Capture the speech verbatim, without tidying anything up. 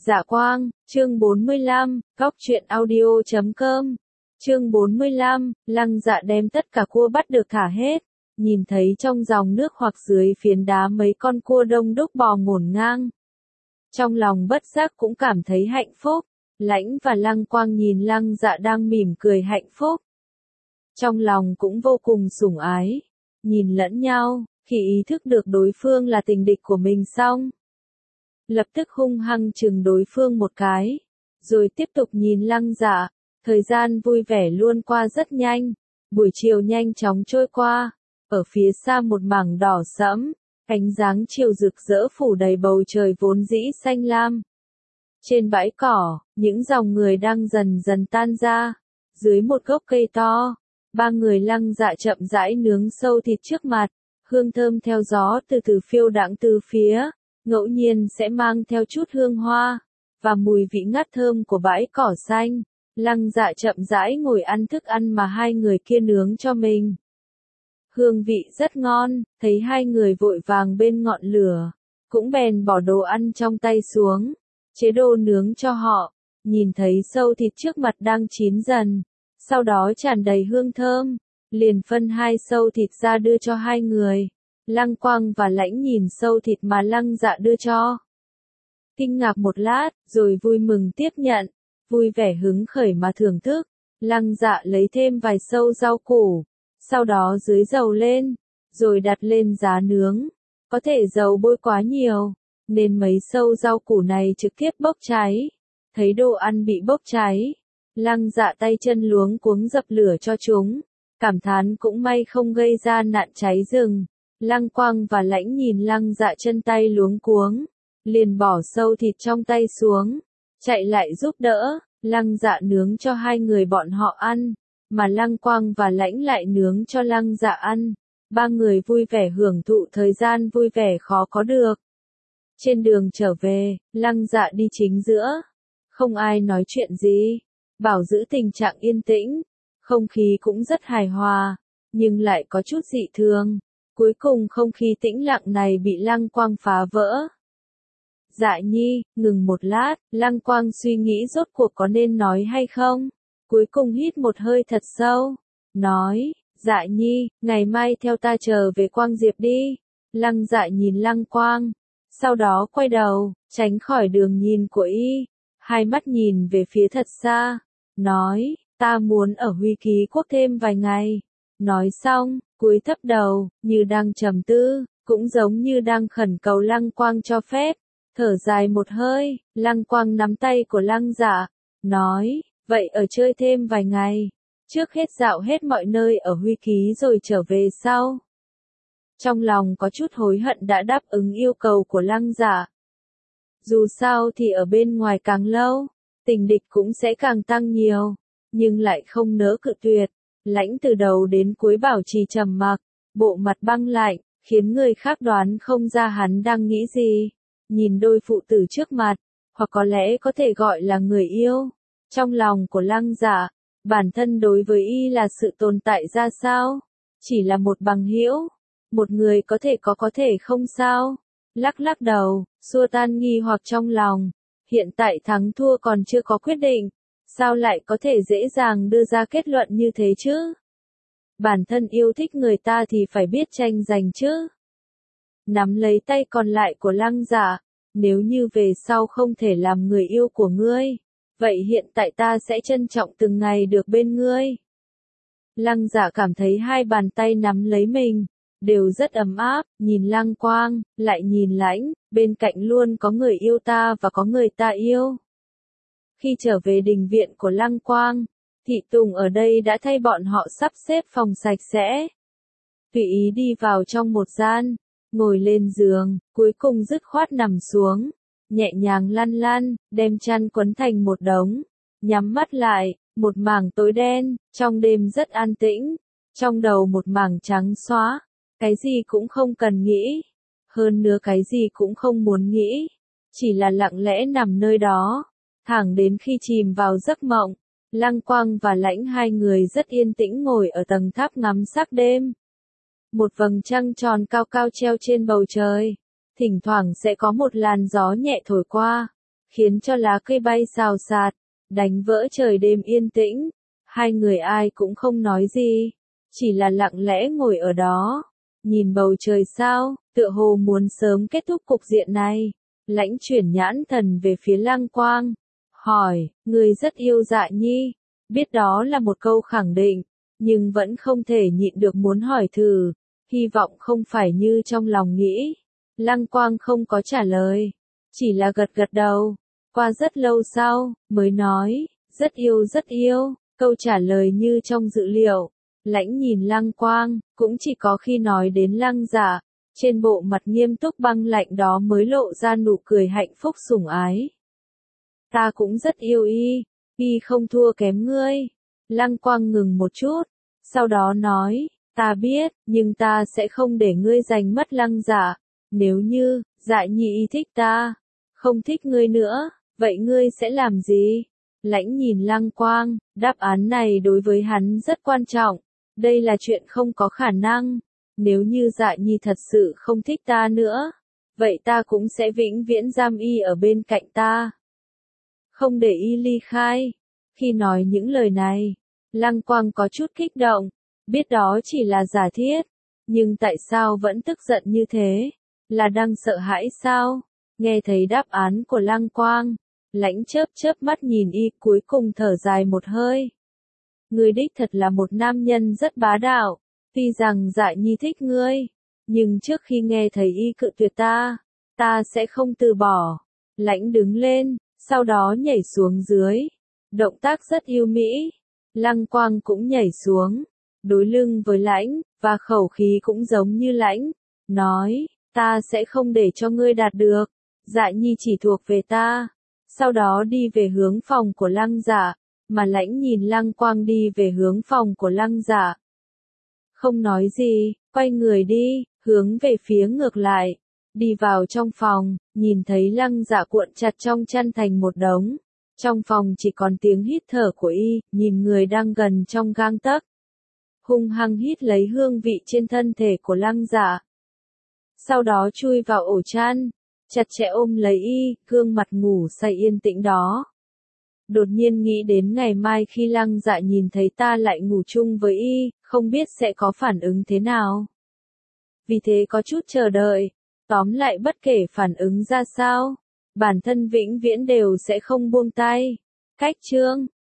Dạ Quang, chương bốn mươi lăm, góc truyện audio chấm com. Chương bốn mươi lăm, Lăng Dạ đem tất cả cua bắt được thả hết, nhìn thấy trong dòng nước hoặc dưới phiến đá mấy con cua đông đúc bò ngổn ngang. Trong lòng bất giác cũng cảm thấy hạnh phúc, Lãnh và Lăng Quang nhìn Lăng Dạ đang mỉm cười hạnh phúc. Trong lòng cũng vô cùng sủng ái, nhìn lẫn nhau, khi ý thức được đối phương là tình địch của mình xong. Lập tức hung hăng chừng đối phương một cái, rồi tiếp tục nhìn Lăng Dạ, thời gian vui vẻ luôn qua rất nhanh, buổi chiều nhanh chóng trôi qua, ở phía xa một mảng đỏ sẫm, ánh dáng chiều rực rỡ phủ đầy bầu trời vốn dĩ xanh lam. Trên bãi cỏ, những dòng người đang dần dần tan ra, dưới một gốc cây to, ba người Lăng Dạ chậm rãi nướng sâu thịt trước mặt, hương thơm theo gió từ từ phiêu đãng từ phía. Ngẫu nhiên sẽ mang theo chút hương hoa, và mùi vị ngát thơm của bãi cỏ xanh. Lăng Dạ chậm rãi ngồi ăn thức ăn mà hai người kia nướng cho mình. Hương vị rất ngon, thấy hai người vội vàng bên ngọn lửa, cũng bèn bỏ đồ ăn trong tay xuống, chế đồ nướng cho họ, nhìn thấy sâu thịt trước mặt đang chín dần, sau đó tràn đầy hương thơm, liền phân hai sâu thịt ra đưa cho hai người. Lăng Quang và Lãnh nhìn sâu thịt mà Lăng Dạ đưa cho. Kinh ngạc một lát, rồi vui mừng tiếp nhận, vui vẻ hứng khởi mà thưởng thức. Lăng Dạ lấy thêm vài sâu rau củ, sau đó dưới dầu lên, rồi đặt lên giá nướng. Có thể dầu bôi quá nhiều, nên mấy sâu rau củ này trực tiếp bốc cháy. Thấy đồ ăn bị bốc cháy, Lăng Dạ tay chân luống cuống dập lửa cho chúng, cảm thán cũng may không gây ra nạn cháy rừng. Lăng Quang và Lãnh nhìn Lăng Dạ chân tay luống cuống, liền bỏ sâu thịt trong tay xuống, chạy lại giúp đỡ. Lăng Dạ nướng cho hai người bọn họ ăn, mà Lăng Quang và Lãnh lại nướng cho Lăng Dạ ăn. Ba người vui vẻ hưởng thụ thời gian vui vẻ khó có được. Trên đường trở về, Lăng Dạ đi chính giữa, không ai nói chuyện gì, bảo giữ tình trạng yên tĩnh, không khí cũng rất hài hòa, nhưng lại có chút dị thường. Cuối cùng không khí tĩnh lặng này bị Lăng Quang phá vỡ. Dạ Nhi, ngừng một lát, Lăng Quang suy nghĩ rốt cuộc có nên nói hay không. Cuối cùng hít một hơi thật sâu, nói, Dạ Nhi, ngày mai theo ta trở về Quang Diệp đi. Lăng Dạ nhìn Lăng Quang, sau đó quay đầu, tránh khỏi đường nhìn của y, hai mắt nhìn về phía thật xa, nói, ta muốn ở Huy Ký Quốc thêm vài ngày. Nói xong, cúi thấp đầu, như đang trầm tư, cũng giống như đang khẩn cầu Lăng Quang cho phép. Thở dài một hơi, Lăng Quang nắm tay của Lăng Dạ, nói, vậy ở chơi thêm vài ngày, trước hết dạo hết mọi nơi ở Huy Ký rồi trở về sau. Trong lòng có chút hối hận đã đáp ứng yêu cầu của Lăng Dạ. Dù sao thì ở bên ngoài càng lâu, tình địch cũng sẽ càng tăng nhiều, nhưng lại không nỡ cự tuyệt. Lãnh từ đầu đến cuối bảo trì trầm mặc, bộ mặt băng lạnh, khiến người khác đoán không ra hắn đang nghĩ gì. Nhìn đôi phụ tử trước mặt, hoặc có lẽ có thể gọi là người yêu. Trong lòng của Lăng Dạ, bản thân đối với y là sự tồn tại ra sao? Chỉ là một bằng hữu, một người có thể có có thể không sao. Lắc lắc đầu, xua tan nghi hoặc trong lòng. Hiện tại thắng thua còn chưa có quyết định. Sao lại có thể dễ dàng đưa ra kết luận như thế chứ? Bản thân yêu thích người ta thì phải biết tranh giành chứ. Nắm lấy tay còn lại của Lăng Dạ, nếu như về sau không thể làm người yêu của ngươi, vậy hiện tại ta sẽ trân trọng từng ngày được bên ngươi. Lăng Dạ cảm thấy hai bàn tay nắm lấy mình, đều rất ấm áp, nhìn Lăng Quang, lại nhìn Lãnh, bên cạnh luôn có người yêu ta và có người ta yêu. Khi trở về đình viện của Lăng Quang, thị tùng ở đây đã thay bọn họ sắp xếp phòng sạch sẽ. Tùy ý đi vào trong một gian, ngồi lên giường, cuối cùng dứt khoát nằm xuống, nhẹ nhàng lăn lăn, đem chăn quấn thành một đống, nhắm mắt lại, một mảng tối đen, trong đêm rất an tĩnh, trong đầu một mảng trắng xóa, cái gì cũng không cần nghĩ, hơn nữa cái gì cũng không muốn nghĩ, chỉ là lặng lẽ nằm nơi đó. Thẳng đến khi chìm vào giấc mộng, Lăng Quang và Lãnh hai người rất yên tĩnh ngồi ở tầng tháp ngắm sắc đêm. Một vầng trăng tròn cao cao treo trên bầu trời, thỉnh thoảng sẽ có một làn gió nhẹ thổi qua, khiến cho lá cây bay xào xạc, đánh vỡ trời đêm yên tĩnh. Hai người ai cũng không nói gì, chỉ là lặng lẽ ngồi ở đó, nhìn bầu trời sao, tựa hồ muốn sớm kết thúc cục diện này. Lãnh chuyển nhãn thần về phía Lăng Quang, hỏi, người rất yêu Dạ Nhi, biết đó là một câu khẳng định, nhưng vẫn không thể nhịn được muốn hỏi thử, hy vọng không phải như trong lòng nghĩ. Lăng Quang không có trả lời, chỉ là gật gật đầu, qua rất lâu sau, mới nói, rất yêu rất yêu, câu trả lời như trong dự liệu. Lãnh nhìn Lăng Quang, cũng chỉ có khi nói đến Lăng Dạ, trên bộ mặt nghiêm túc băng lạnh đó mới lộ ra nụ cười hạnh phúc sủng ái. Ta cũng rất yêu y, y không thua kém ngươi. Lăng Quang ngừng một chút, sau đó nói, ta biết, nhưng ta sẽ không để ngươi giành mất Lăng Dạ. Nếu như, Dạ Nhi y thích ta, không thích ngươi nữa, vậy ngươi sẽ làm gì? Lãnh nhìn Lăng Quang, đáp án này đối với hắn rất quan trọng. Đây là chuyện không có khả năng. Nếu như Dạ Nhi thật sự không thích ta nữa, vậy ta cũng sẽ vĩnh viễn giam y ở bên cạnh ta, không để y ly khai. Khi nói những lời này, Lăng Quang có chút kích động, biết đó chỉ là giả thiết, nhưng tại sao vẫn tức giận như thế? Là đang sợ hãi sao? Nghe thấy đáp án của Lăng Quang, Lãnh chớp chớp mắt nhìn y, cuối cùng thở dài một hơi. Ngươi đích thật là một nam nhân rất bá đạo, tuy rằng Dạ Nhi thích ngươi, nhưng trước khi nghe thấy y cự tuyệt ta, ta sẽ không từ bỏ. Lãnh đứng lên, sau đó nhảy xuống dưới, động tác rất yêu mỹ. Lăng Quang cũng nhảy xuống, đối lưng với Lãnh, và khẩu khí cũng giống như Lãnh, nói, ta sẽ không để cho ngươi đạt được, Dạ Nhi chỉ thuộc về ta. Sau đó đi về hướng phòng của Lăng Dạ, mà Lãnh nhìn Lăng Quang đi về hướng phòng của Lăng Dạ. Không nói gì, quay người đi, hướng về phía ngược lại. Đi vào trong phòng, nhìn thấy Lăng Dạ cuộn chặt trong chăn thành một đống. Trong phòng chỉ còn tiếng hít thở của y, nhìn người đang gần trong gang tấc. Hung hăng hít lấy hương vị trên thân thể của Lăng Dạ. Sau đó chui vào ổ chăn, chặt chẽ ôm lấy y, gương mặt ngủ say yên tĩnh đó. Đột nhiên nghĩ đến ngày mai khi Lăng Dạ nhìn thấy ta lại ngủ chung với y, không biết sẽ có phản ứng thế nào. Vì thế có chút chờ đợi, tóm lại bất kể phản ứng ra sao, bản thân vĩnh viễn đều sẽ không buông tay. Cách chương